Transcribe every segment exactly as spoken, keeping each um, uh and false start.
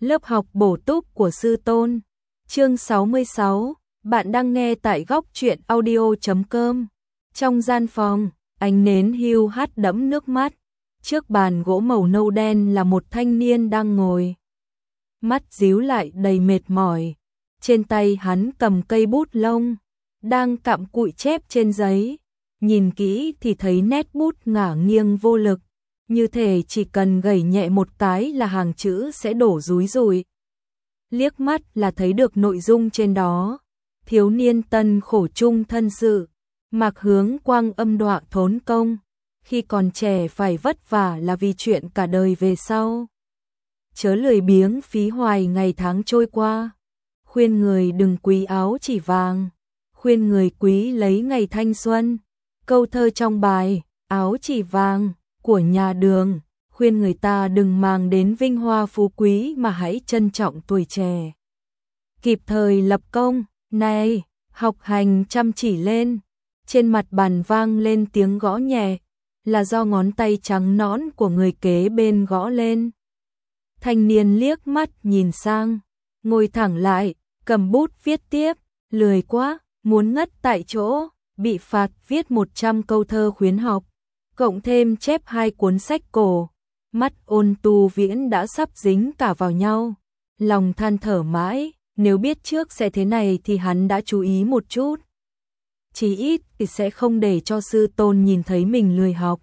Lớp học bổ túc của sư tôn. Chương sáu mươi sáu, bạn đang nghe tại góc truyện audio chấm com. Trong gian phòng, ánh nến hưu hắt đẫm nước mắt. Trước bàn gỗ màu nâu đen là một thanh niên đang ngồi. Mắt díu lại đầy mệt mỏi. Trên tay hắn cầm cây bút lông, đang cặm cụi chép trên giấy. Nhìn kỹ thì thấy nét bút ngả nghiêng vô lực, như thể chỉ cần gẩy nhẹ một cái là hàng chữ sẽ đổ rúi rụi. Liếc mắt là thấy được nội dung trên đó. Thiếu niên tân khổ chung thân sự, mặc hướng quang âm đọa thốn công. Khi còn trẻ phải vất vả là vì chuyện cả đời về sau. Chớ lười biếng phí hoài ngày tháng trôi qua. Khuyên người đừng quý áo chỉ vàng, khuyên người quý lấy ngày thanh xuân. Câu thơ trong bài áo chỉ vàng của nhà Đường khuyên người ta đừng màng đến vinh hoa phú quý mà hãy trân trọng tuổi trẻ. Kịp thời lập công, này, học hành chăm chỉ lên. Trên mặt bàn vang lên tiếng gõ nhẹ, là do ngón tay trắng nõn của người kế bên gõ lên. Thanh niên liếc mắt nhìn sang, ngồi thẳng lại, cầm bút viết tiếp, lười quá, muốn ngất tại chỗ, bị phạt viết một trăm câu thơ khuyến học, cộng thêm chép hai cuốn sách cổ. Mắt Ôn Tu Viễn đã sắp dính cả vào nhau, lòng than thở mãi, nếu biết trước sẽ thế này thì hắn đã chú ý một chút. Chí ít thì sẽ không để cho sư tôn nhìn thấy mình lười học.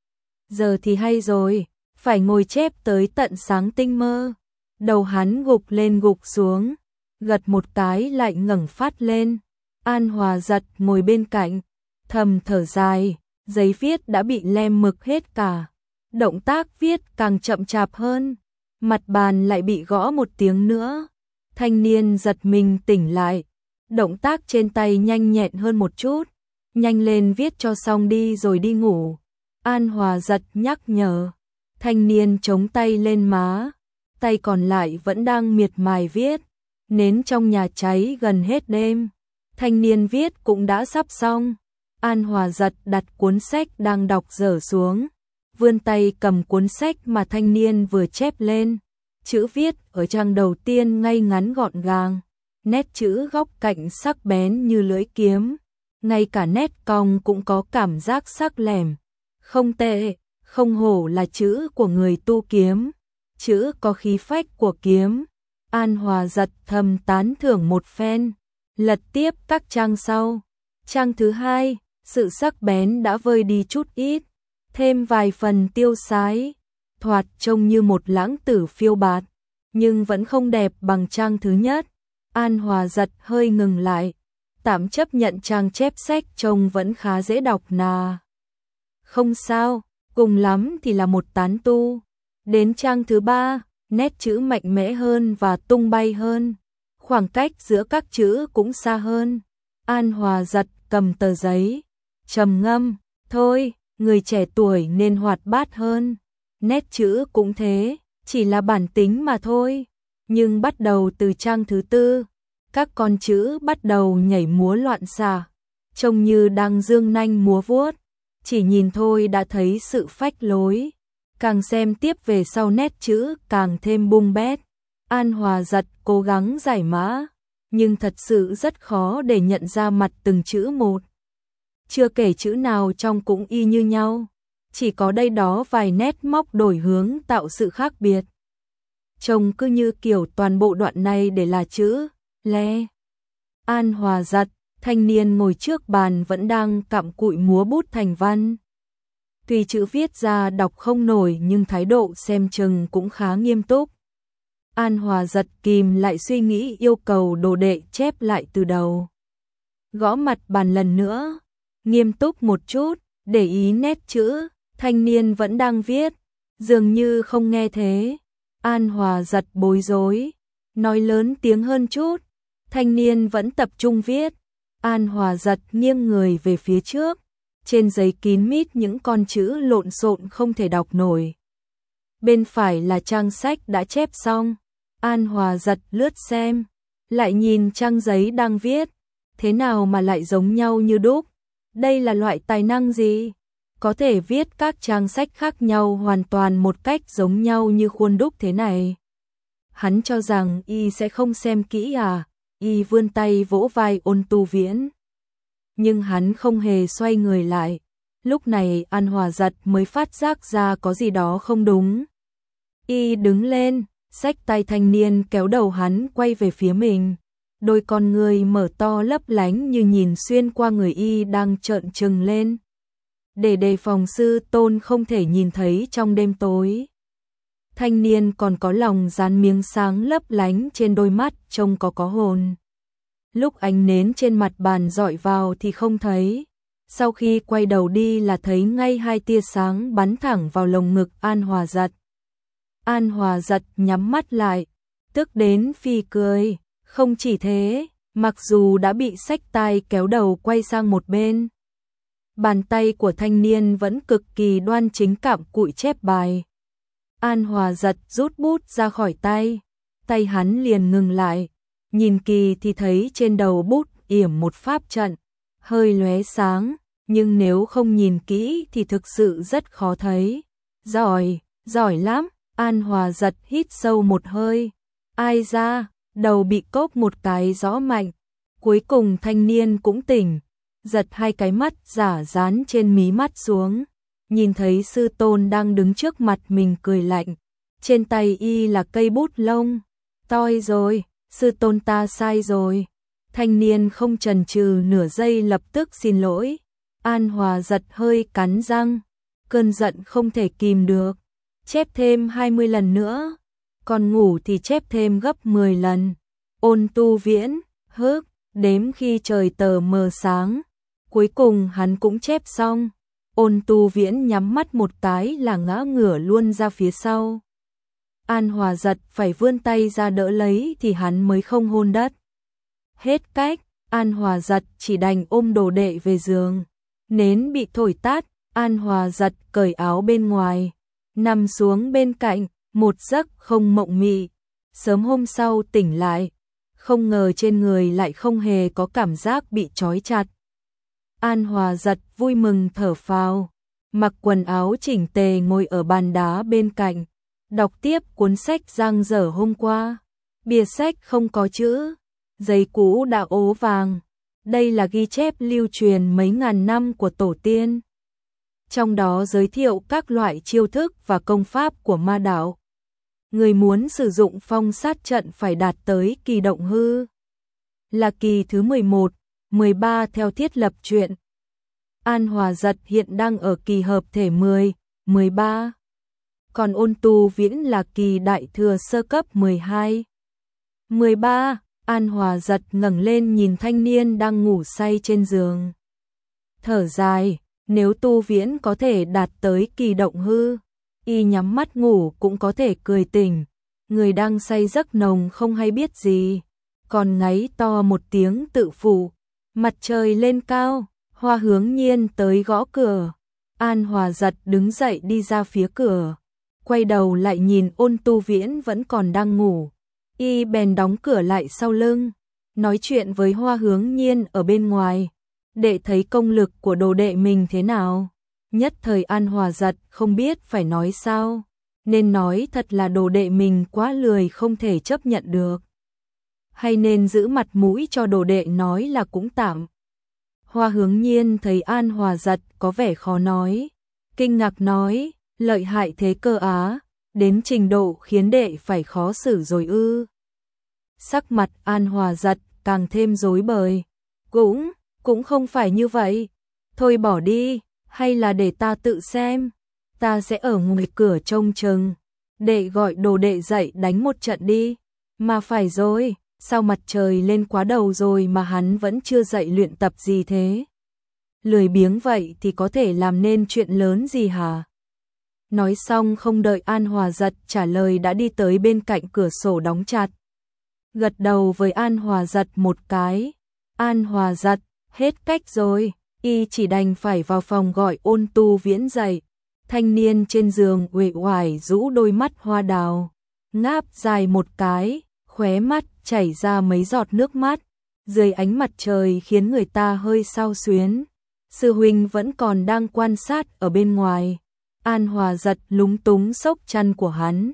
Giờ thì hay rồi, phải ngồi chép tới tận sáng tinh mơ. Đầu hắn gục lên gục xuống, gật một cái lại ngẩng phát lên. An Hòa giật ngồi bên cạnh, thầm thở dài, giấy viết đã bị lem mực hết cả. Động tác viết càng chậm chạp hơn, mặt bàn lại bị gõ một tiếng nữa. Thanh niên giật mình tỉnh lại, động tác trên tay nhanh nhẹn hơn một chút. Nhanh lên viết cho xong đi rồi đi ngủ. An Hòa giật nhắc nhở. Thanh niên chống tay lên má, tay còn lại vẫn đang miệt mài viết. Nến trong nhà cháy gần hết đêm, thanh niên viết cũng đã sắp xong. An Hòa giật đặt cuốn sách đang đọc dở xuống, vươn tay cầm cuốn sách mà thanh niên vừa chép lên. Chữ viết ở trang đầu tiên ngay ngắn gọn gàng, nét chữ góc cạnh sắc bén như lưỡi kiếm, ngay cả nét cong cũng có cảm giác sắc lẻm. Không tệ, không hổ là chữ của người tu kiếm, chữ có khí phách của kiếm. An Hòa giật thầm tán thưởng một phen, lật tiếp các trang sau. Trang thứ hai, sự sắc bén đã vơi đi chút ít, thêm vài phần tiêu sái, thoạt trông như một lãng tử phiêu bạt, nhưng vẫn không đẹp bằng trang thứ nhất. An Hòa giật hơi ngừng lại, tạm chấp nhận trang chép sách trông vẫn khá dễ đọc nà. Không sao, cùng lắm thì là một tán tu. Đến trang thứ ba, nét chữ mạnh mẽ hơn và tung bay hơn, khoảng cách giữa các chữ cũng xa hơn. An Hòa giật cầm tờ giấy, trầm ngâm, thôi, người trẻ tuổi nên hoạt bát hơn. Nét chữ cũng thế, chỉ là bản tính mà thôi. Nhưng bắt đầu từ trang thứ tư, các con chữ bắt đầu nhảy múa loạn xạ, trông như đang dương nanh múa vuốt. Chỉ nhìn thôi đã thấy sự phách lối, càng xem tiếp về sau nét chữ càng thêm bung bét. An Hòa giật cố gắng giải mã, nhưng thật sự rất khó để nhận ra mặt từng chữ một. Chưa kể chữ nào trong cũng y như nhau, chỉ có đây đó vài nét móc đổi hướng tạo sự khác biệt. Trông cứ như kiểu toàn bộ đoạn này để là chữ le. An Hòa giật, thanh niên ngồi trước bàn vẫn đang cặm cụi múa bút thành văn. Tuy chữ viết ra đọc không nổi nhưng thái độ xem chừng cũng khá nghiêm túc. An Hòa giật kìm lại suy nghĩ yêu cầu đồ đệ chép lại từ đầu. Gõ mặt bàn lần nữa, nghiêm túc một chút, để ý nét chữ. Thanh niên vẫn đang viết, dường như không nghe thế. An Hòa giật bối rối, nói lớn tiếng hơn chút. Thanh niên vẫn tập trung viết. An Hòa giật nghiêng người về phía trước, trên giấy kín mít những con chữ lộn xộn không thể đọc nổi. Bên phải là trang sách đã chép xong. An Hòa giật lướt xem, lại nhìn trang giấy đang viết, thế nào mà lại giống nhau như đúc. Đây là loại tài năng gì? Có thể viết các trang sách khác nhau hoàn toàn một cách giống nhau như khuôn đúc thế này. Hắn cho rằng y sẽ không xem kỹ à, y vươn tay vỗ vai Ôn Tu Viễn. Nhưng hắn không hề xoay người lại. Lúc này An Hòa Giật mới phát giác ra có gì đó không đúng. Y đứng lên, xách tay thanh niên kéo đầu hắn quay về phía mình. Đôi con người mở to lấp lánh như nhìn xuyên qua người y đang trợn trừng lên. Để đề phòng sư tôn không thể nhìn thấy trong đêm tối. Thanh niên còn có lòng dán miếng sáng lấp lánh trên đôi mắt trông có có hồn. Lúc ánh nến trên mặt bàn dọi vào thì không thấy. Sau khi quay đầu đi là thấy ngay hai tia sáng bắn thẳng vào lồng ngực An Hòa Giật. An Hòa Giật nhắm mắt lại, tức đến phì cười. Không chỉ thế, mặc dù đã bị xách tay kéo đầu quay sang một bên, bàn tay của thanh niên vẫn cực kỳ đoan chính cặm cụi chép bài. An Hòa Giật rút bút ra khỏi tay, tay hắn liền ngừng lại, nhìn kỳ thì thấy trên đầu bút yểm một pháp trận, hơi lóe sáng, nhưng nếu không nhìn kỹ thì thực sự rất khó thấy. Giỏi, giỏi lắm, An Hòa Giật hít sâu một hơi, ai ra, đầu bị cốp một cái rõ mạnh, cuối cùng thanh niên cũng tỉnh, giật hai cái mắt giả dán trên mí mắt xuống. Nhìn thấy sư tôn đang đứng trước mặt mình cười lạnh, trên tay y là cây bút lông. Toi rồi, sư tôn ta sai rồi. Thanh niên không chần chừ nửa giây lập tức xin lỗi. An Hòa Giật hơi cắn răng, cơn giận không thể kìm được. Chép thêm hai mươi lần nữa, còn ngủ thì chép thêm gấp mười lần. Ôn Tu Viễn, hức, đếm khi trời tờ mờ sáng. Cuối cùng hắn cũng chép xong. Ôn Tu Viễn nhắm mắt một cái là ngã ngửa luôn ra phía sau. An Hòa Giật phải vươn tay ra đỡ lấy thì hắn mới không hôn đất. Hết cách, An Hòa Giật chỉ đành ôm đồ đệ về giường. Nến bị thổi tắt, An Hòa Giật cởi áo bên ngoài, nằm xuống bên cạnh, một giấc không mộng mị. Sớm hôm sau tỉnh lại, không ngờ trên người lại không hề có cảm giác bị trói chặt. An Hòa Giật vui mừng thở phào, mặc quần áo chỉnh tề ngồi ở bàn đá bên cạnh, đọc tiếp cuốn sách dang dở hôm qua. Bìa sách không có chữ, giấy cũ đã ố vàng. Đây là ghi chép lưu truyền mấy ngàn năm của tổ tiên. Trong đó giới thiệu các loại chiêu thức và công pháp của ma đạo. Người muốn sử dụng phong sát trận phải đạt tới kỳ động hư, là kỳ thứ mười một, mười ba theo thiết lập truyện. An Hòa Giật hiện đang ở kỳ hợp thể mười, mười ba. Còn Ôn Tu Viễn là kỳ đại thừa sơ cấp mười hai, mười ba. An Hòa Giật ngẩng lên nhìn thanh niên đang ngủ say trên giường. Thở dài, nếu Tu Viễn có thể đạt tới kỳ động hư, y nhắm mắt ngủ cũng có thể cười tỉnh. Người đang say giấc nồng không hay biết gì, còn ngáy to một tiếng tự phụ. Mặt trời lên cao, Hoa Hướng Nhiên tới gõ cửa. An Hòa Giật đứng dậy đi ra phía cửa, quay đầu lại nhìn Ôn Tu Viễn vẫn còn đang ngủ. Y bèn đóng cửa lại sau lưng, nói chuyện với Hoa Hướng Nhiên ở bên ngoài, để thấy công lực của đồ đệ mình thế nào. Nhất thời An Hòa Giật không biết phải nói sao, nên nói thật là đồ đệ mình quá lười không thể chấp nhận được, hay nên giữ mặt mũi cho đồ đệ nói là cũng tạm. Hoa Hướng Nhiên thấy An Hòa Giật có vẻ khó nói, kinh ngạc nói, lợi hại thế cơ á, đến trình độ khiến đệ phải khó xử rồi ư. Sắc mặt An Hòa Giật càng thêm rối bời, cũng, cũng không phải như vậy, thôi bỏ đi, hay là để ta tự xem, ta sẽ ở ngoài cửa trông chừng, đệ gọi đồ đệ dậy đánh một trận đi. Mà phải rồi, sao mặt trời lên quá đầu rồi mà hắn vẫn chưa dậy luyện tập gì thế? Lười biếng vậy thì có thể làm nên chuyện lớn gì hả? Nói xong không đợi An Hòa Giật trả lời đã đi tới bên cạnh cửa sổ đóng chặt. Gật đầu với An Hòa Giật một cái. An Hòa Giật, hết cách rồi, y chỉ đành phải vào phòng gọi Ôn Tu Viễn dậy. Thanh niên trên giường uể oải rũ đôi mắt hoa đào, ngáp dài một cái, khóe mắt chảy ra mấy giọt nước mắt, dưới ánh mặt trời khiến người ta hơi xao xuyến. Sư huynh vẫn còn đang quan sát ở bên ngoài. An Hòa Giật lúng túng xốc chăn của hắn,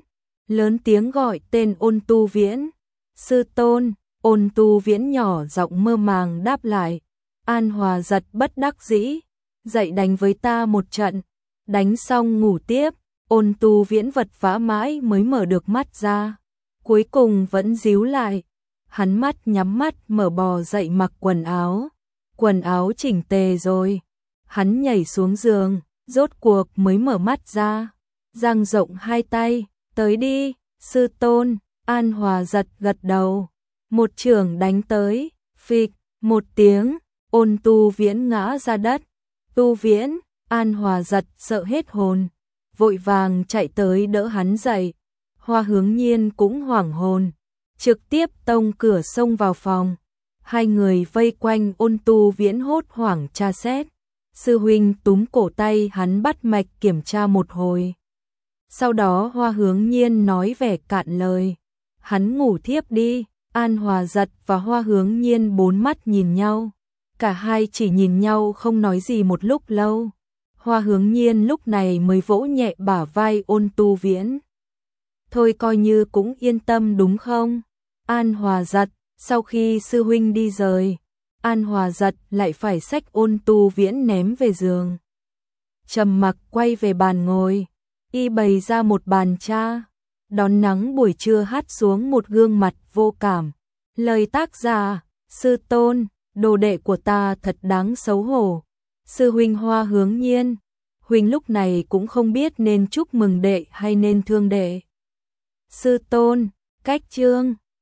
lớn tiếng gọi tên Ôn Tu Viễn. Sư tôn. Ôn Tu Viễn nhỏ giọng mơ màng đáp lại. An Hòa Giật bất đắc dĩ, dậy đánh với ta một trận, đánh xong ngủ tiếp. Ôn Tu Viễn vật vã mãi mới mở được mắt ra, cuối cùng vẫn díu lại. Hắn mắt nhắm mắt mở bò dậy mặc quần áo, quần áo chỉnh tề rồi. Hắn nhảy xuống giường, rốt cuộc mới mở mắt ra, dang rộng hai tay, tới đi, sư tôn. An Hòa Giật gật đầu, một chưởng đánh tới, phịch, một tiếng, Ôn Tu Viễn ngã ra đất. Tu Viễn. An Hòa Giật sợ hết hồn, vội vàng chạy tới đỡ hắn dậy. Hoa Hướng Nhiên cũng hoảng hồn, trực tiếp tông cửa xông vào phòng. Hai người vây quanh Ôn Tu Viễn hốt hoảng tra xét. Sư huynh túm cổ tay hắn bắt mạch kiểm tra một hồi. Sau đó Hoa Hướng Nhiên nói vẻ cạn lời. Hắn ngủ thiếp đi. An Hòa Giật và Hoa Hướng Nhiên bốn mắt nhìn nhau. Cả hai chỉ nhìn nhau không nói gì một lúc lâu. Hoa Hướng Nhiên lúc này mới vỗ nhẹ bả vai Ôn Tu Viễn. Thôi coi như cũng yên tâm đúng không? An Hòa Giật. Sau khi sư huynh đi rời, An Hòa Giật lại phải xách Ôn Tu Viễn ném về giường. Trầm Mặc quay về bàn ngồi, y bày ra một bàn trà, đón nắng buổi trưa hắt xuống một gương mặt vô cảm. Lời tác giả: sư tôn, đồ đệ của ta thật đáng xấu hổ. Sư huynh Hoa Hướng Nhiên, huynh lúc này cũng không biết nên chúc mừng đệ hay nên thương đệ. Sư tôn, cách chương